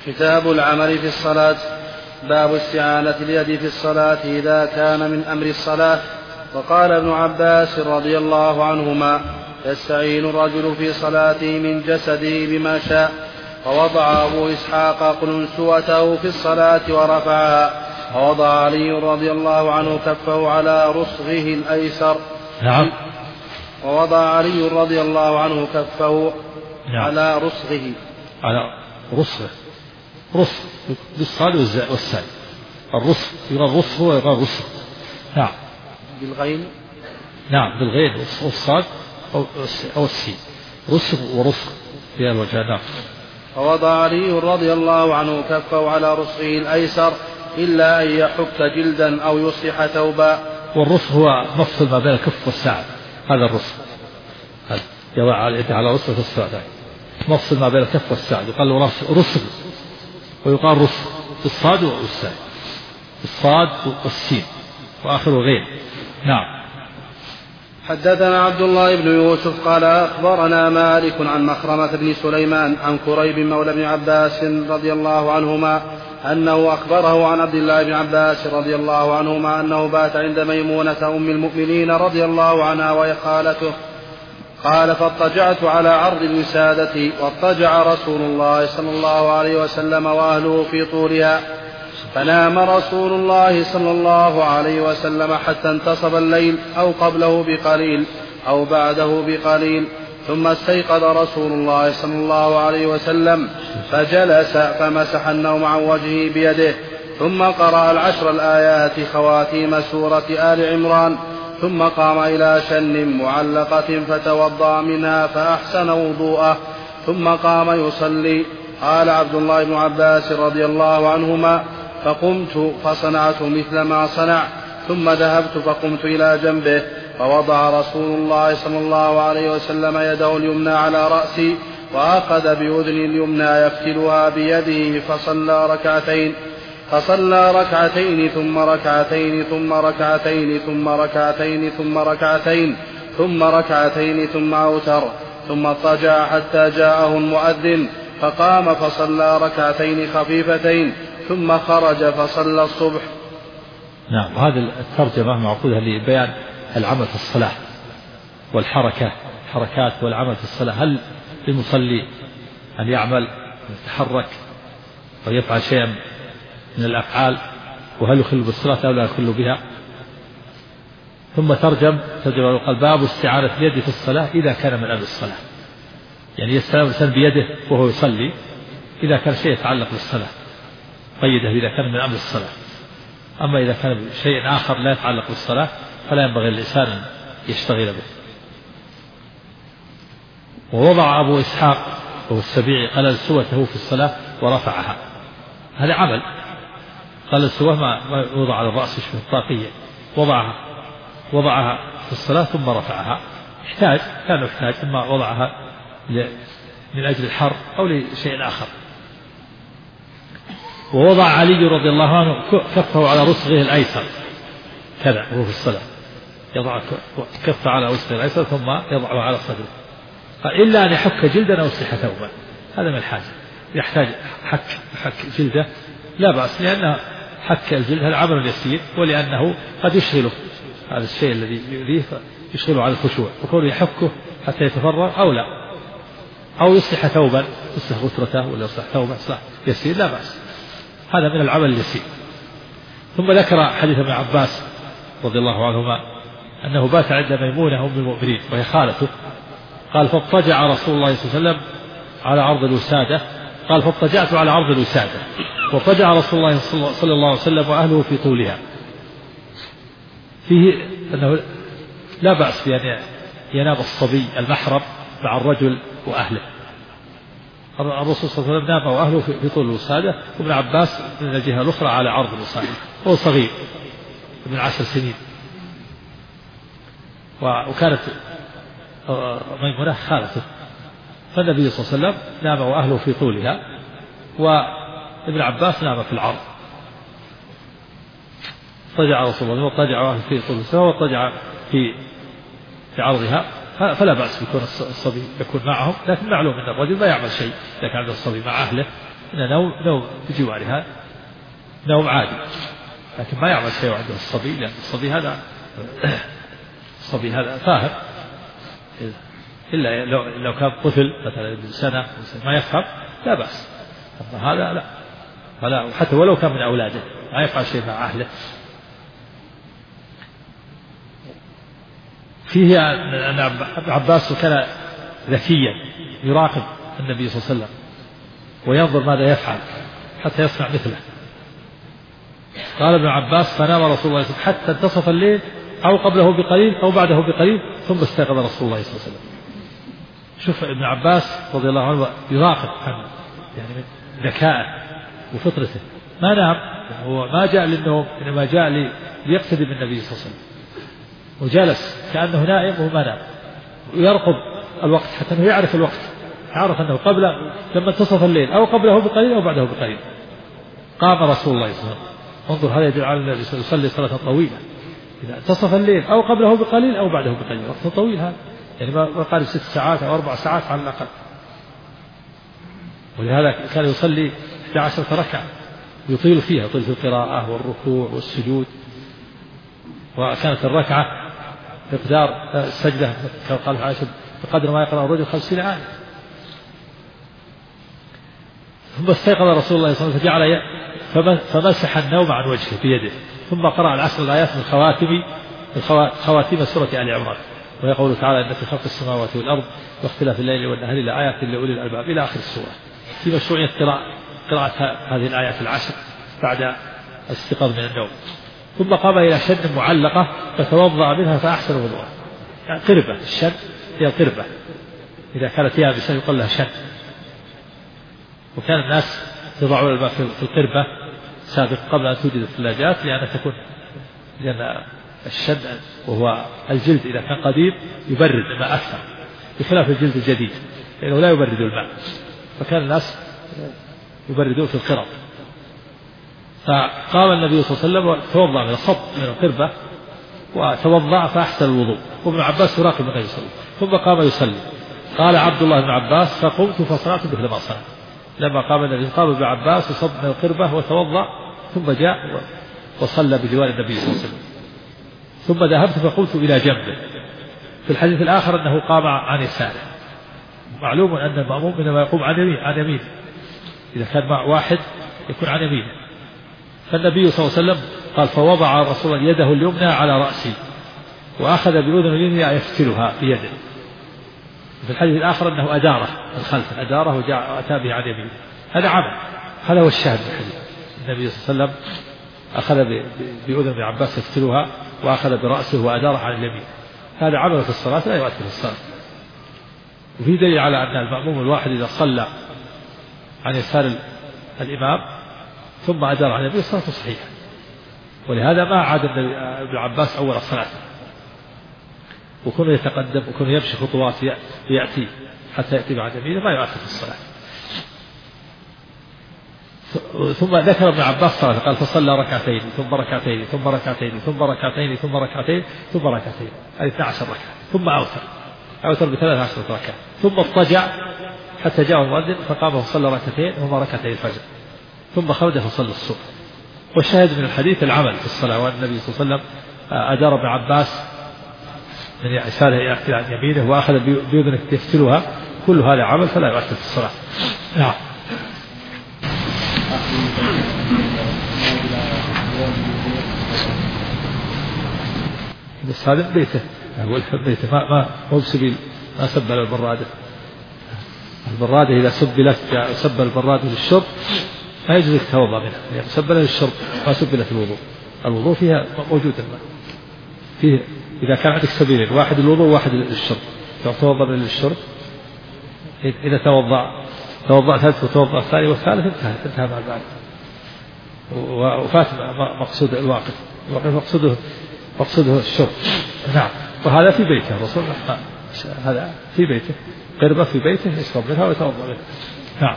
كتاب العمل في الصلاة. باب استعانة اليد في الصلاة إذا كان من أمر الصلاة. وقال ابن عباس رضي الله عنهما: يستعين الرجل في صلاته من جسده بما شاء. ووضع أبو إسحاق قلنسوته في الصلاة ورفعها. ووضع علي رضي الله عنه كفه على رسغه الأيسر. نعم. ووضع علي رضي الله عنه كفه على رسغه. على رسغه. رسغ بالصاد والساء. الرسغ يقال رسغ ويقال رسغ. نعم. بالغين. نعم بالغين والصاد أو السين. رسغ ورسغ في الوجه. نعم. ووضع علي رضي الله عنه كفه على رسغه الأيسر إلا أن يحك جلدا أو يصلح ثوبا. والرسغ هو مفصل ما بين الكف والساعد. هذا الرسغ. يضع يده على رسغه في الصلاة. مفصل ما بين الكف والساعد يقال له رسغ ويقال رسغ بالصاد والساء. الصاد والسين وآخره غين. نعم. حدثنا عبد الله بن يوسف قال أخبرنا مالك عن مخرمة بن سليمان عن كريب مولى بن عباس رضي الله عنهما أنه أخبره عن عبد الله بن عباس رضي الله عنهما أنه بات عند ميمونة أم المؤمنين رضي الله عنها وهي خالته. قال: فاضطجعت على عرض الوسادة واضطجع رسول الله صلى الله عليه وسلم وأهله في طولها، فنام رسول الله صلى الله عليه وسلم حتى انتصف الليل أو قبله بقليل أو بعده بقليل، ثم استيقظ رسول الله صلى الله عليه وسلم فجلس فمسح النوم عن وجهه بيده، ثم قرأ 10 الآيات خواتيم سورة آل عمران، ثم قام إلى شن معلقة فتوضأ منها فأحسن وضوءه، ثم قام يصلي. قال عبد الله بن عباس رضي الله عنهما: فقمت فصنعت مثل ما صنع، ثم ذهبت فقمت إلى جنبه فوضع رسول الله صلى الله عليه وسلم يده اليمنى على رأسي وأخذ بأذني اليمنى يفتلها بيده فصلى ركعتين ثم ركعتين ثم ركعتين ثم ركعتين ثم ركعتين ثم ركعتين ثم أوتر، ثم اضطجع حتى جاءه المؤذن فقام فصلى ركعتين خفيفتين ثم خرج فصلى الصبح. نعم. هذه الترجمة معقودة لبيان العمل في الصلاة الحركات والعمل في الصلاة. هل للمصلي أن يعمل يتحرك ويفعل شيئا من الأفعال، وهل يخل بالصلاة أو لا يخل بها؟ ثم ترجم وقال: باب استعانة اليد في الصلاة إذا كان من أمر الصلاة. يعني يستعين الإنسان بيده وهو يصلي إذا كان شيء يتعلق بالصلاة، قيده إذا كان من أمر الصلاة. أما إذا كان شيء آخر لا يتعلق بالصلاة فلا ينبغي الإنسان أن يشتغل به. ووضع أبو إسحاق وهو السبيعي قلنسوته في الصلاة ورفعها. هذا عمل. قلنسوة ما يوضع على الرأس في الطاقية، وضعها في الصلاة ثم رفعها. كان يحتاج ثم وضعها من أجل الحر أو لشيء آخر. ووضع علي رضي الله عنه كفه على رسغه الأيسر كذا وهو في الصلاة، يضع كفه على رسغه الأيسر ثم يضعه على صدره. قال: إلا أن يحك جلدا أو يصلح ثوبا. هذا من الحاجة، يحتاج حك جلده لا بأس، لأن حك الجلد هذا عمل يسير، ولأنه قد يشغله هذا الشيء الذي يؤذيه يشغله على الخشوع، وكونه يحكه حتى يتفرغ أو لا، أو يصلح ثوبا، يصلح غترته ولا يصلح ثوبا صح يسير لا بأس، هذا من العمل اليسير. ثم ذكر حديث ابن عباس رضي الله عنهما أنه بات عند ميمونة أم المؤمنين وهي خالته. قال: فاضطجع رسول الله صلى الله عليه وسلم على عرض الوسادة. قال: فاضطجعت على عرض الوسادة واضطجع رسول الله صلى الله عليه وسلم وأهله في طولها. فيه أنه لا بأس بأن ينام الصبي المحرم مع الرجل وأهله. الرسول صلى الله عليه وسلم نام وأهله في طول الوسادة، وابن عباس من الجهة الأخرى على عرض الوسادة، هو صغير ابن 10 سنين. وكانت ميمونة خالته، فالنبي صلى الله عليه وسلم نام وأهله في طولها، وابن عباس نام في العرض. اضطجع رسول الله واضطجع أهله في طولها واضطجع في عرضها، فلا بأس بكون الصبي يكون معهم، لكن معلوم أن الرجل لا يعمل شيء إذا كان عنده الصبي مع أهله، إن نوم بجوارها نوم عادي، لكن ما يعمل شيء عنده الصبي، لأن الصبي هذا فاهم، إلا لو كان طفل مثلا سنة ما يفهم لا بأس، أما هذا لا، فلا، حتى ولو كان من أولاده ما يفعل شيء مع أهله. فيه أن ابن عباس كان ذكيا يراقب النبي صلى الله عليه وسلم وينظر ماذا يفعل حتى يصنع مثله. قال ابن عباس: فنام رسول الله صلى الله عليه وسلم حتى انتصف الليل أو قبله بقليل أو بعده بقليل ثم استيقظ رسول الله صلى الله عليه وسلم. شوف ابن عباس رضي الله عنه يراقب عنه، يعني من ذكائه وفطرته، ما نام، هو ما جاء للنوم، إنما جاء ليقتدي بالنبي صلى الله عليه وسلم، وجلس كأنه نائم وهو ما نام، ويرقب الوقت حتى أنه يعرف الوقت، يعرف أنه قبل لما انتصف الليل أو قبله بقليل أو بعده بقليل. قام رسول الله صلى الله عليه وسلم، انظر هذا يدل على النبي يصلي صلاة طويلة، إذا انتصف الليل أو قبله بقليل أو بعده بقليل، وقت طويل هذا، يعني ما قارب 6 ساعات أو 4 ساعات على الأقل. ولهذا كان يصلي 11 ركعة يطيل فيها، يطيل في القراءة والركوع والسجود، وكانت الركعة مقدار السجدة كما قال عائشة بقدر ما يقرأ الرجل 50 آية. ثم استيقظ رسول الله صلى الله عليه وسلم فمسح النوم عن وجهه بيده، ثم قرأ العشر الآيات من خواتيم سورة آل عمران، ويقول تعالى: إن في خلق السماوات والأرض واختلاف الليل والنهار لآيات لأولي الألباب إلى آخر السورة. في مشروعية قراءة هذه الآيات العشر بعد الاستيقاظ من النوم. ثم قام إلى شن معلقة فتوضأ منها فأحسن وضوءه، يعني قربة، الشن هي القربة، إذا كانت يابسة يقال لها شن. وكان الناس يضعون الماء في القربة سابق قبل أن توجد الثلاجات، لأن الشن وهو الجلد إذا كان قديم يبرد الماء أكثر، بخلاف الجلد الجديد لأنه لا يبرد الماء، فكان الناس يبردون في القرب. فقام النبي صلى الله عليه وسلم وتوضأ من الصب من القربة وتوضأ فأحسن الوضوء، وابن عباس يراقب النبي صلى الله عليه وسلم، ثم قام يصلي. قال عبد الله بن عباس: فقمت فصنعت مثل ما صنع. لما قام النبي قام ابن عباس وصب من القربة وتوضأ، ثم جاء وصلى بجوار النبي صلى الله عليه وسلم. ثم ذهبت فقلت إلى جنبه. في الحديث الآخر أنه قام عن يساره. معلوم أن المأموم إنما يقوم عن يمين، إذا كان مع واحد يكون عن يمينه. فالنبي صلى الله عليه وسلم قال: فوضع رسول الله يده اليمنى على رأسي وأخذ بأذن اليمنى يفتلها بيده. في الحديث الآخر أنه أداره من خلفه، أداره وجاء وأتى به عن يمينه. هذا عمل، هذا هو الشاهد في الحديث. النبي صلى الله عليه وسلم أخذ بأذن ابن عباس يفتلها وأخذ برأسه وأداره عن اليمين. هذا عمل في الصلاة لا يؤثر في الصلاة. وفي دليل على أن المأموم الواحد إذا صلى عن يسار الإمام ثم أدار عن النبي صلاته صحيحة. ولهذا ما عاد ابن عباس أول الصلاة، وكونه يتقدم وكونه يمشي خطوات يأتي حتى يأتي بعد يمينه ما يؤثر في الصلاة. ثم ذكر ابن عباس صلاة قال: فصلى ركعتين ثم ركعتين ثم ركعتين ثم ركعتين ثم ركعتين ثم ركعتين، هذه 12 ركعة. ثم أوتر ب13 ركعة، ثم اضطجع حتى جاء المؤذن فقام وصلى ركعتين وهما ركعتي الفجر، ثم خرج فصلى الصبح. والشاهد من الحديث العمل في الصلاة، وأن النبي صلى الله عليه وسلم أدار ابن عباس من يساره يأتي عن يمينه وأخذ بأذنه يفتلها، كل هذا عمل فلا يؤثر في الصلاة. نعم. بس هذا بيته، أقول بيته ما هو بسبيل، ما سبل البرادة. البرادة إذا سب البرادة للشرب ما يجوز التوضأ منها، يعني سبل للشرب ما سبلت الوضوء. الوضوء فيها موجود الماء فيه، إذا كان عندك سبيلين، واحد للوضوء وواحد للشرب، توضأ من للشرب. إذا توضأ ثالث وتوضأ الثاني والثالث انتهى مع ذلك، وفات مقصود الواقف مقصوده الشرب. نعم. وهذا في بيته الرسول، هذا في بيته، قربة في بيته يشرب منها ويتوضأ منها. نعم.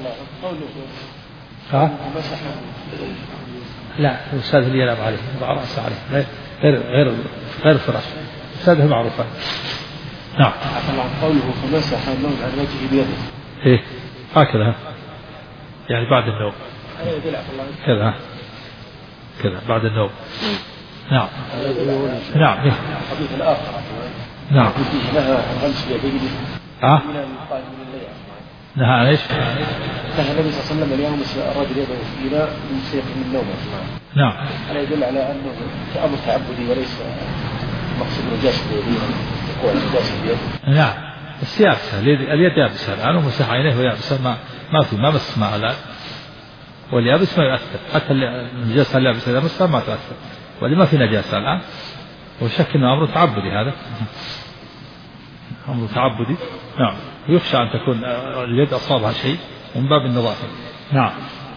لا، الأستاذ اللي ينام عليه يضع رأسه عليه، غير الفراش، الأستاذ معروفة. نعم. قوله فمسح النوم عن وجهه بيده، إيه هكذا يعني بعد النوم كذا كذا بعد النوم. نعم نعم الحديث الآخر نعم نهى الغمس بيده نهى ايش؟ نهى النبي صلى الله عليه وسلم أن يغمس الرجل يده في إناء يستيقظ من نومه. نعم. هذا يدل على أنه أمر تعبدي وليس مقصود نجاسة بيده يقول نجاسة بيده. نعم السياسة اليد يابسة الآن ومسح عينيه ويابسة ما مس معه الآن واليابس ما يؤثر حتى النجاسة اليابسة إذا مسها ما تؤثر ولما في نجاسة الآن وشك أنه أمر تعبدي هذا أمر تعبدي. نعم يخشى أن تكون اليد أصابها شيء من باب النظافة. نعم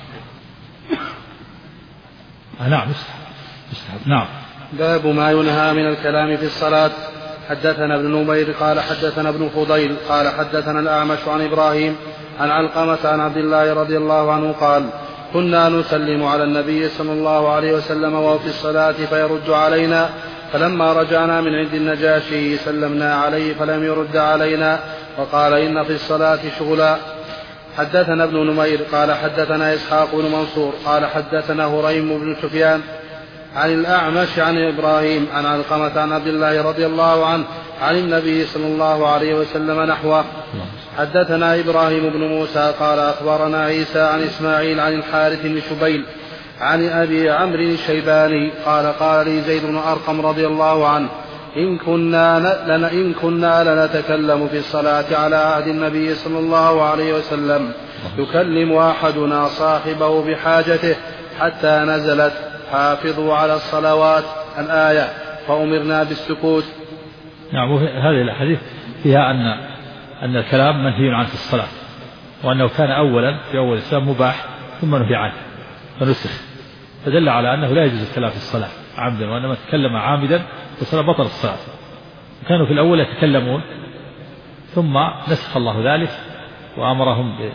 نعم مستحب. نعم. باب ما ينهى من الكلام في الصلاة. حدثنا ابن نمير قال حدثنا ابن فضيل قال حدثنا الأعمش عن إبراهيم عن علقمة عن عبد الله رضي الله عنه قال كنا نسلم على النبي صلى الله عليه وسلم وهو في الصلاة فيرد علينا فلما رجعنا من عند النجاشي سلمنا عليه فلم يرد علينا وقال إن في الصلاة شغلا. حدثنا ابن نمير قال حدثنا إسحاق بن منصور قال حدثنا هريم بن سفيان عن الأعمش عن إبراهيم عن علقمة عن عبد الله رضي الله عنه عن النبي صلى الله عليه وسلم نحوه. حدثنا إبراهيم بن موسى قال أخبرنا عيسى عن إسماعيل عن الحارث بن شبيل عن أبي عمرو الشيباني قال قال لي زيد بن أرقم رضي الله عنه إن كنا لنتكلم في الصلاة على عهد النبي صلى الله عليه وسلم يكلم أحدنا صاحبه بحاجته حتى نزلت حافظوا على الصلوات الآية فأمرنا بالسكوت. نعم هذه الحديث فيها أن الكلام منهي عنه في الصلاة وأنه كان أولا في أول الإسلام مباح ثم نهي عنه فنسخ فدل على أنه لا يجوز الكلام في الصلاة عمدا وإنما تكلم عامدا والصلاة بطل الصلاة. كانوا في الأول يتكلمون ثم نسخ الله ذلك وأمرهم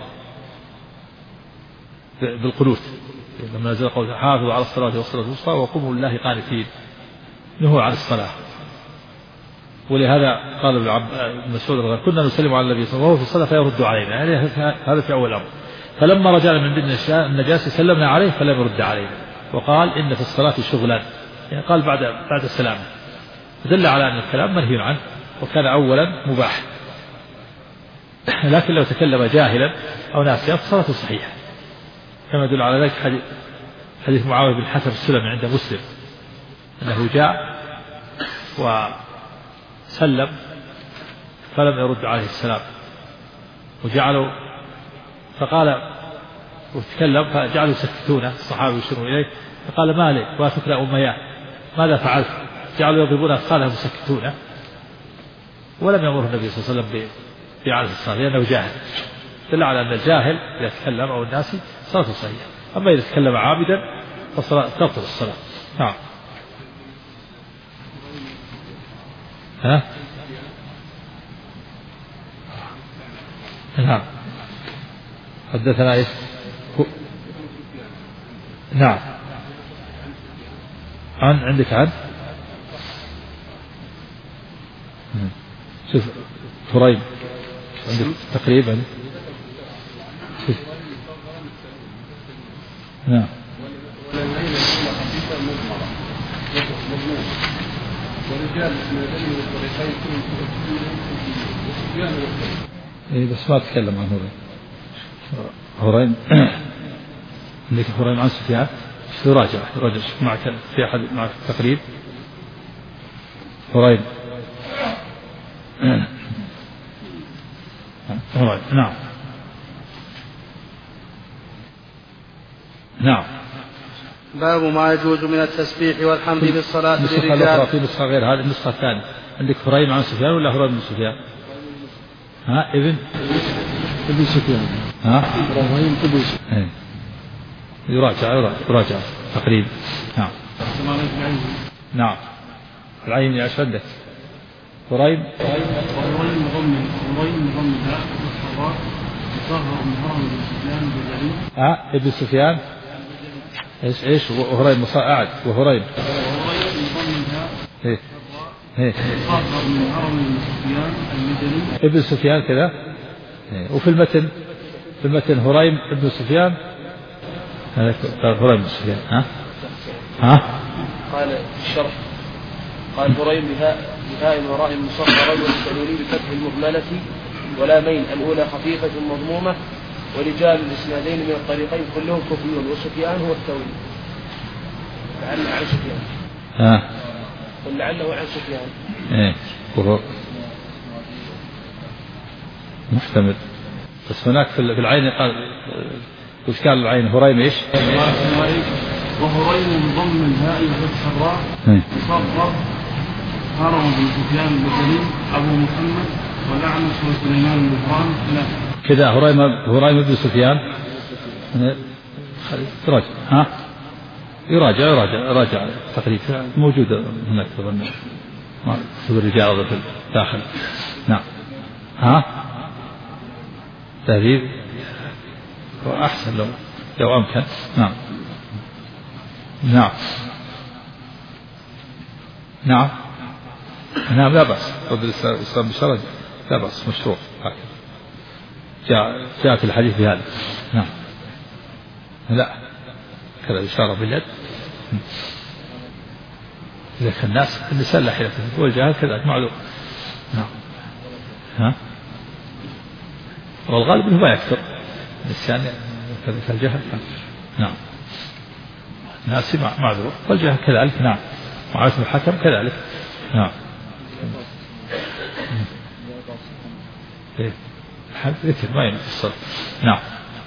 بالقنوت لما نزل قول حافظوا على الصلاة والصلاة الوسطى وقوموا لله قانتين نهوا عن الصلاة. ولهذا قال ابن مسعود كنا نسلم على النبي صلى الله عليه وسلم وهو في الصلاة فيرد علينا يعني هذا في أول أمر. فلما رجعنا من بين النجاسة سلمنا عليه فلم يرد علينا وقال إن في الصلاة شغلا يعني قال بعد السلام دل على أن الكلام منهي عنه وكان أولا مباح. لكن لو تكلم جاهلا أو ناسيا فصلاته صحيحة كما يدل على ذلك حديث معاوية بن الحكم السلمي عند مسلم أنه جاء وسلم فلم يرد عليه السلام وجعلوا فقال وتكلم فجعلوا يسكتونه الصحابة يشيرون إليه فقال ما لي واتك لا أمياه ماذا فعلت؟ جعلوا يضربون أثقالهم يسكتونه ولم يأمره النبي صلى الله عليه وسلم بإعادة الصلاة لأنه جاهل. دل على أن الجاهل إذا تكلم أو الناس صلاته صحيحة أما إذا تكلم عابدا فصلاة تبطل الصلاة. نعم. ها؟ نعم. حدثنا إيش؟ نعم. عندك شوف هريم عندك تقريبا نعم. بس ما أتكلم عن هريم عندك هريم عن سفيان راجع معك في أحد معك التقريب هريم نعم نعم. باب ما يجوز من التسبيح والحمد بالصلاة للرجال. في نسخة غير هذه النسخة الثانية عندك هريم عن سفيان ولا هريم بن سفيان؟ ها ابن سفيان ها هريم ابن سفيان يراجع تقريبا. نعم. نعم العين يا أشهدك هريم ابن سفيان ايش وهريم قاعد وهريم ابن سفيان كذا وفي المتن في المتن هريم بن سفيان. هذا هريم بن سفيان. قال الشرح قال هريم بهاء وراء مصغرة والسنوني بفتح المهملة ولامين الأولى خفيفة مضمومة ورجال الإسنادين من الطريقين كلهم كوفيون وسفيان هو الثوري لعله عن سفيان. ولعله عن سفيان. وهو محتمل. بس هناك في العين قال وش قال العين هريم ايش؟ وهريم بضم الهاء وفتح الراء مصغر هارون بن سفيان البجلي أبو محمد والأعمش وسليمان بن مهران كذا. هريم بن سفيان يراجع تقريبا موجودة هناك أظن في الرجال في الداخل. نعم. تهذيب وأحسن لو أمكن. نعم لا بأس. رد الإسلام بشرع لا بأس مشروع هكذا. جاءت الحديث بهذا. نعم. لا كذا إشارة باليد. إذا كان النساء لا حيلة والجهال كذلك معلوم. نعم. والغالب أنه ما يكثر النسيان كالجهل. نعم. ناسي معذور والجهل كذلك. نعم. معرفة الحكم كذلك. نعم. ما ينفصل. نعم.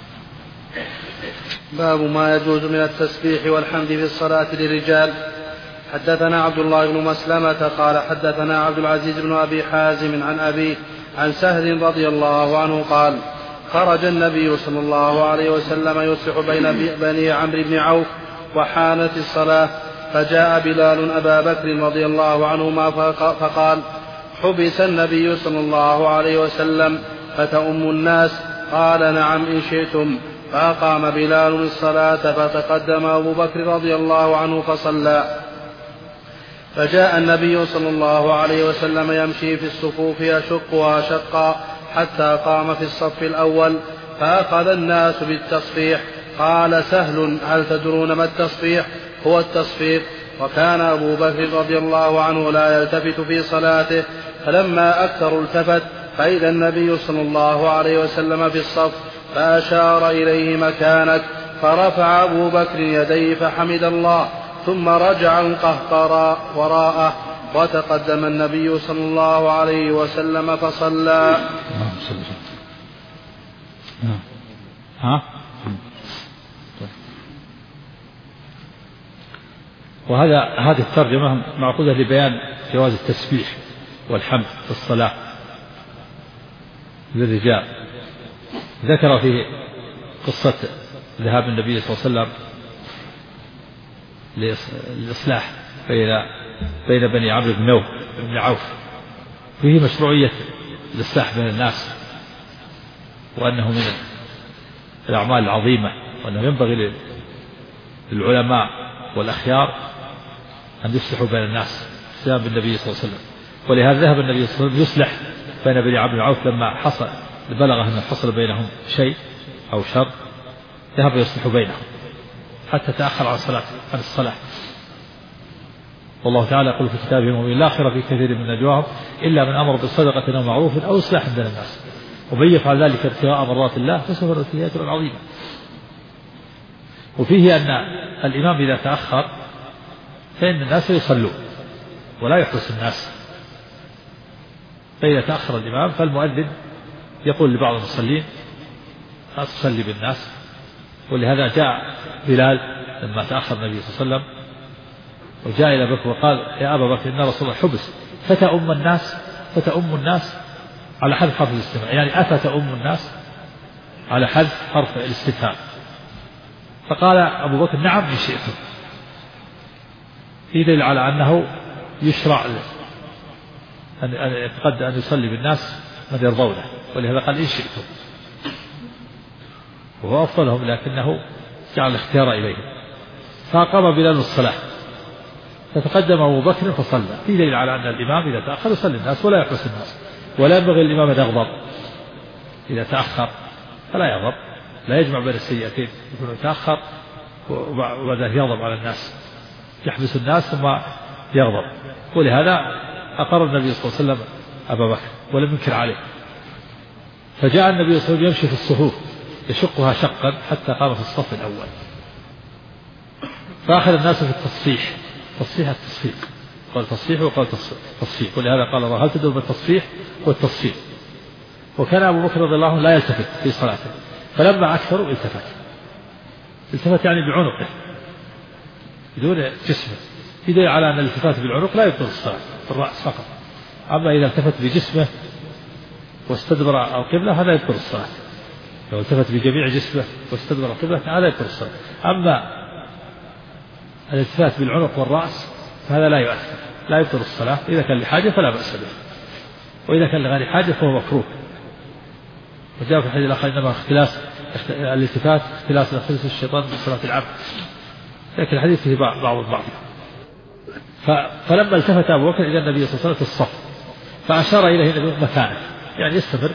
باب ما يجوز من التسبيح والحمد في الصلاة للرجال. حدثنا عبد الله بن مسلمة قال حدثنا عبد العزيز بن أبي حازم عن أبيه عن سهل رضي الله عنه قال خرج النبي صلى الله عليه وسلم يصلح بين بني عمرو بن عوف وحانت الصلاة فجاء بلال أبا بكر رضي الله عنهما فقال حبس النبي صلى الله عليه وسلم فتؤم الناس قال نعم إن شئتم فأقام بلال الصلاة فتقدم أبو بكر رضي الله عنه فصلى فجاء النبي صلى الله عليه وسلم يمشي في الصفوف يشقها شقا حتى قام في الصف الأول فأخذ الناس بالتصفيح قال سهل هل تدرون ما التصفيح؟ هو التصفيق. وكان أبو بكر رضي الله عنه لا يلتفت في صلاته فلما أكثر التفت فإذا النبي صلى الله عليه وسلم في الصف فأشار إليه مكانك فرفع أبو بكر يديه فحمد الله ثم رجع القهقرى وراءه وتقدم النبي صلى الله عليه وسلم فصلى. هذه الترجمة معقودة لبيان جواز التسبيح والحمد في الصلاة للرجال. ذكر فيه قصة ذهاب النبي صلى الله عليه وسلم للإصلاح بين بني عمرو بن عوف فيه مشروعية الإصلاح بين الناس وأنه من الأعمال العظيمة وأنه ينبغي للعلماء والأخيار أن يصلحوا بين الناس بسبب النبي صلى الله عليه وسلم. ولهذا ذهب النبي صلى الله عليه وسلم يصلح بين بني عمرو بن عوف لما بلغه أن حصل بينهم شيء أو شر ذهب يصلح بينهم حتى تأخر عن الصلاة. والله تعالى يقول في كتابه المبين لا خير في كثير من نجواهم إلا من أمر بصدقة أو معروف أو إصلاح بين الناس ومن يفعل ذلك ابتغاء مرضات الله فسوف نؤتيه أجرا عظيما. وفيه أن الإمام إذا تأخر فإن الناس يصلون ولا يحرس الناس. فإذا تأخر الإمام فالمؤذن يقول لبعض المصلين أصلي بالناس. ولهذا جاء بلال لما تأخر النبي صلى الله عليه وسلم وجاء إلى بكر وقال يا أبا بكر إن رسول الله حبس فتأم الناس على حذف حرف الاستفهام يعني أفتأم الناس على حذف حرف الاستفهام. فقال أبو بكر نعم إن شئتم. في دليل على أنه يشرع أن يصلي بالناس من يرضونه ولهذا قال إن شئتم وهو أفضلهم لكنه جعل الاختيار إليهم. فقام بلال الصلاة فتقدم أبو بكر فصلى. في دليل على أن الإمام إذا تأخر يصلي الناس ولا يحرس الناس ولا ينبغي الإمام أن يغضب إذا تأخر فلا يغضب لا يجمع بين السيئتين، يكون يتأخر وبعد يغضب على الناس، يحبس الناس ثم يغضب. ولهذا أقر النبي صلى الله عليه وسلم أبا بكر ولم ينكر عليه. فجاء النبي صلى الله عليه وسلم يمشي في الصفوف يشقها شقا حتى قام في الصف الأول، فأخذ الناس في التصفيح، التصفيق، قال تصفيح وقال تصفيق. ولهذا قال الله: هل تدعو بالتصفيح والتصفيق؟ وكان أبو بكر رضي الله عنه لا يلتفت في صلاته، فلما أكثروا التفت يعني بعنقه بدون جسمه، يدل على أن الالتفات بالعنق لا يبطل الصلاة، بالرأس فقط. أما إذا التفت بجسمه واستدبر القبلة هذا يبطل الصلاة. لو التفت بجميع جسمه واستدبر القبلة هذا يبطل الصلاة. أما الالتفات بالعنق والرأس فهذا لا يؤثر، لا يبطل الصلاة. إذا كان لحاجة فلا بأس به، وإذا كان لغير حاجة فهو مكروه. وجاء في الحديث الآخر: إنما الالتفات اختلاس نفس الشيطان من صلاة العبد. لكن الحديث فيه بعض الضعف. فلما التفت أبو بكر إلى النبي صلى الله عليه وسلم في الصف فأشار إليه النبي مكانه، يعني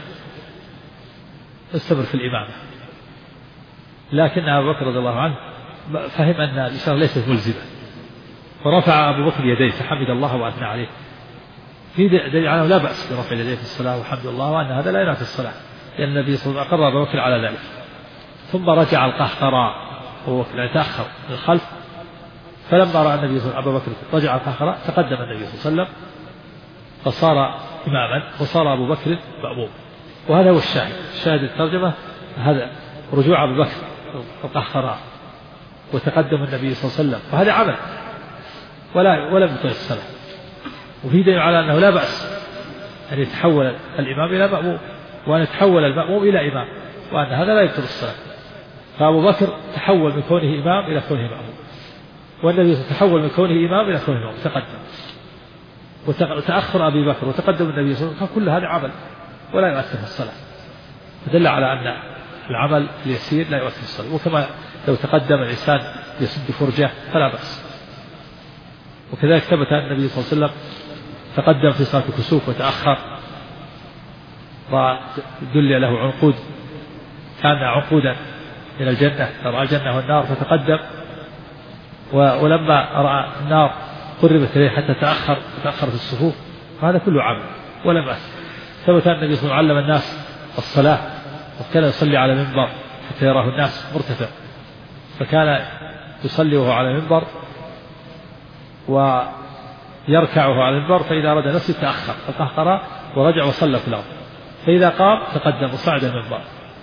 استمر في الإمامة. لكن أبو بكر رضي الله عنه فهم أن الإشارة ليست ملزمة، ورفع أبو بكر يديه فحمد الله وأثنى عليه. في دليل على لا بأس برفع اليدين في الصلاة وحمد الله، وأن هذا لا ينافي الصلاة، لأن النبي صلى الله عليه وسلم أقر أبو بكر على ذلك. ثم رجع القهقراء، أبو بكر تأخر من الخلف، فلما رأى النبي صلى الله عليه وسلم أبو بكر رجع القهقراء تقدم النبي صلى الله عليه وسلم فصار إماما، وصار أبو بكر مأموم. وهذا هو الشاهد الترجمة، هذا رجوع أبو بكر القهقراء وتقدم النبي صلى الله عليه وسلم، فهذا عمل ولا يبطل الصلاة. وفي دليل على أنه لا بأس أن يتحول الإمام إلى مأموم، وأن يتحول المأموم إلى إمام، وأن هذا لا يبطل الصلاة. فأبو بكر تحول من كونه إمام إلى كونه مأموم، والنبي تحول من كونه إمام إلى كونه مأموم، تقدم. وتأخر أبي بكر وتقدم النبي صلى الله عليه وسلم، كل هذا عمل ولا يؤثر في الصلاة، فدل على أن العمل اليسير لا يؤثر في الصلاة. وكما لو تقدم الإنسان يسد فرجة فلا بأس. وكذلك ثبت أن النبي صلى الله عليه وسلم تقدم في صلاة الكسوف وتأخر، ودل له عنقود كان عقودا إلى الجنة، رأى الجنة والنار فتقدم، ولما رأى النار قربت إليه حتى تأخر في الصفوف. هذا كله عمل ولا بأس. ثبت أن النبي صلى الله عليه وسلم علم الناس الصلاة، وكان يصلي على منبر حتى يراه الناس مرتفع، فكان يصلي وهو على المنبر ويركعه على المنبر، فإذا أراد نفسه تأخر فقهقر ورجع وصلى في الأرض، فإذا قام تقدم وصعد المنبر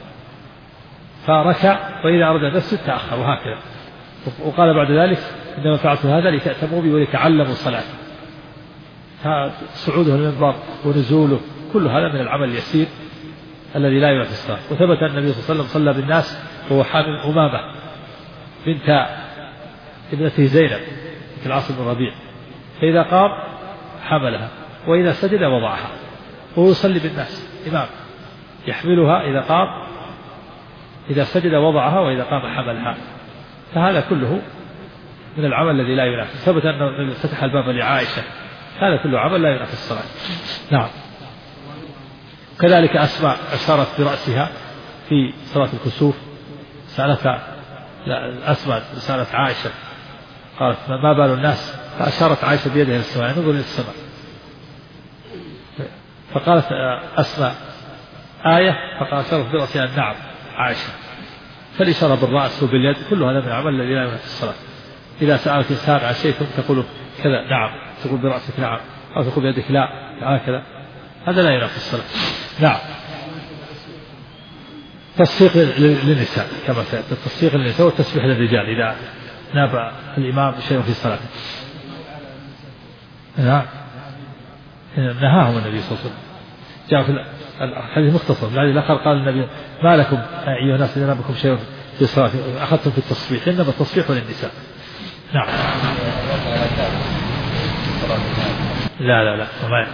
فركع، وإذا أراد نفسه تأخر، وهكذا. وقال بعد ذلك: إنما فعلت هذا لتأتموا بي ولتعلموا الصلاة. صعوده المنبر ونزوله كل هذا من العمل اليسير الذي لا ينافي الصلاة. وثبت أن النبي صلى الله عليه وسلم صلى بالناس وهو حامل أمامة بنت ابنته زينب في العاص بن ربيع، فإذا قام حملها، وإذا سجد وضعها، وهو يصلي بالناس إمام يحملها، إذا قام إذا سجد وضعها، وإذا قام حملها. فهذا كله من العمل الذي لا ينافي. ثبت أنه فتح الباب لعائشة، هذا كله عمل لا ينافي الصلاة. نعم. كذلك أسماء أشارت برأسها في صلاة الكسوف، سألت عائشة قالت: ما بال الناس؟ فأشارت عائشة بيدها إلى السماء، نظر إلى السماء، فقالت أسماء آية، فأشارت برأسها النعم عائشة. فالإشارة بالرأس وباليد كل هذا من العمل الذي لا ينافي الصلاة. إذا سألت إنسان عن شيء تقول كذا نعم، تقول برأسك نعم، أو تقول بيدك لا، هكذا، هذا لا ينافي الصلاة. نعم. تصفيق للنساء كما سيأتي، التصفيق للنساء والتسبيح للرجال إذا ناب الإمام شيء في صلاته. نعم. نهاهم النبي صلى الله عليه وسلم. جاء في الحديث مختصر، الآخر قال النبي: ما لكم أيها الناس إذا نابكم شيء في الصلاة أخذتم في التصفيح، إنما التصفيح للنساء. نعم. لا وما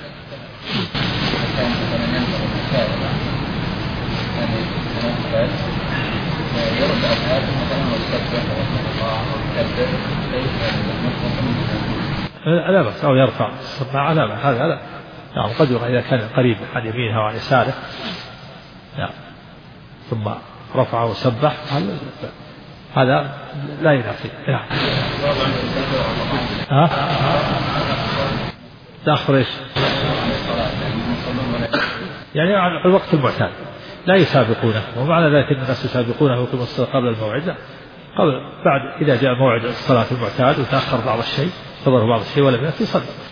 لا بس أو يرفع السماعة، لا هذا نعم قدر إذا كان قريب عن يمينها وعن يساره. نعم. ثم رفع وسبح هذا لا ينافي. تأخر إيش؟ يعني عن الوقت المعتاد لا يسابقونه، ومعنى ذلك أن الناس يسابقونه ويقيمون الصلاة قبل الموعد، لا، قبل بعد إذا جاء موعد الصلاة المعتاد وتأخر بعض الشيء، حضر بعض الشيء ولم يأتي صلى.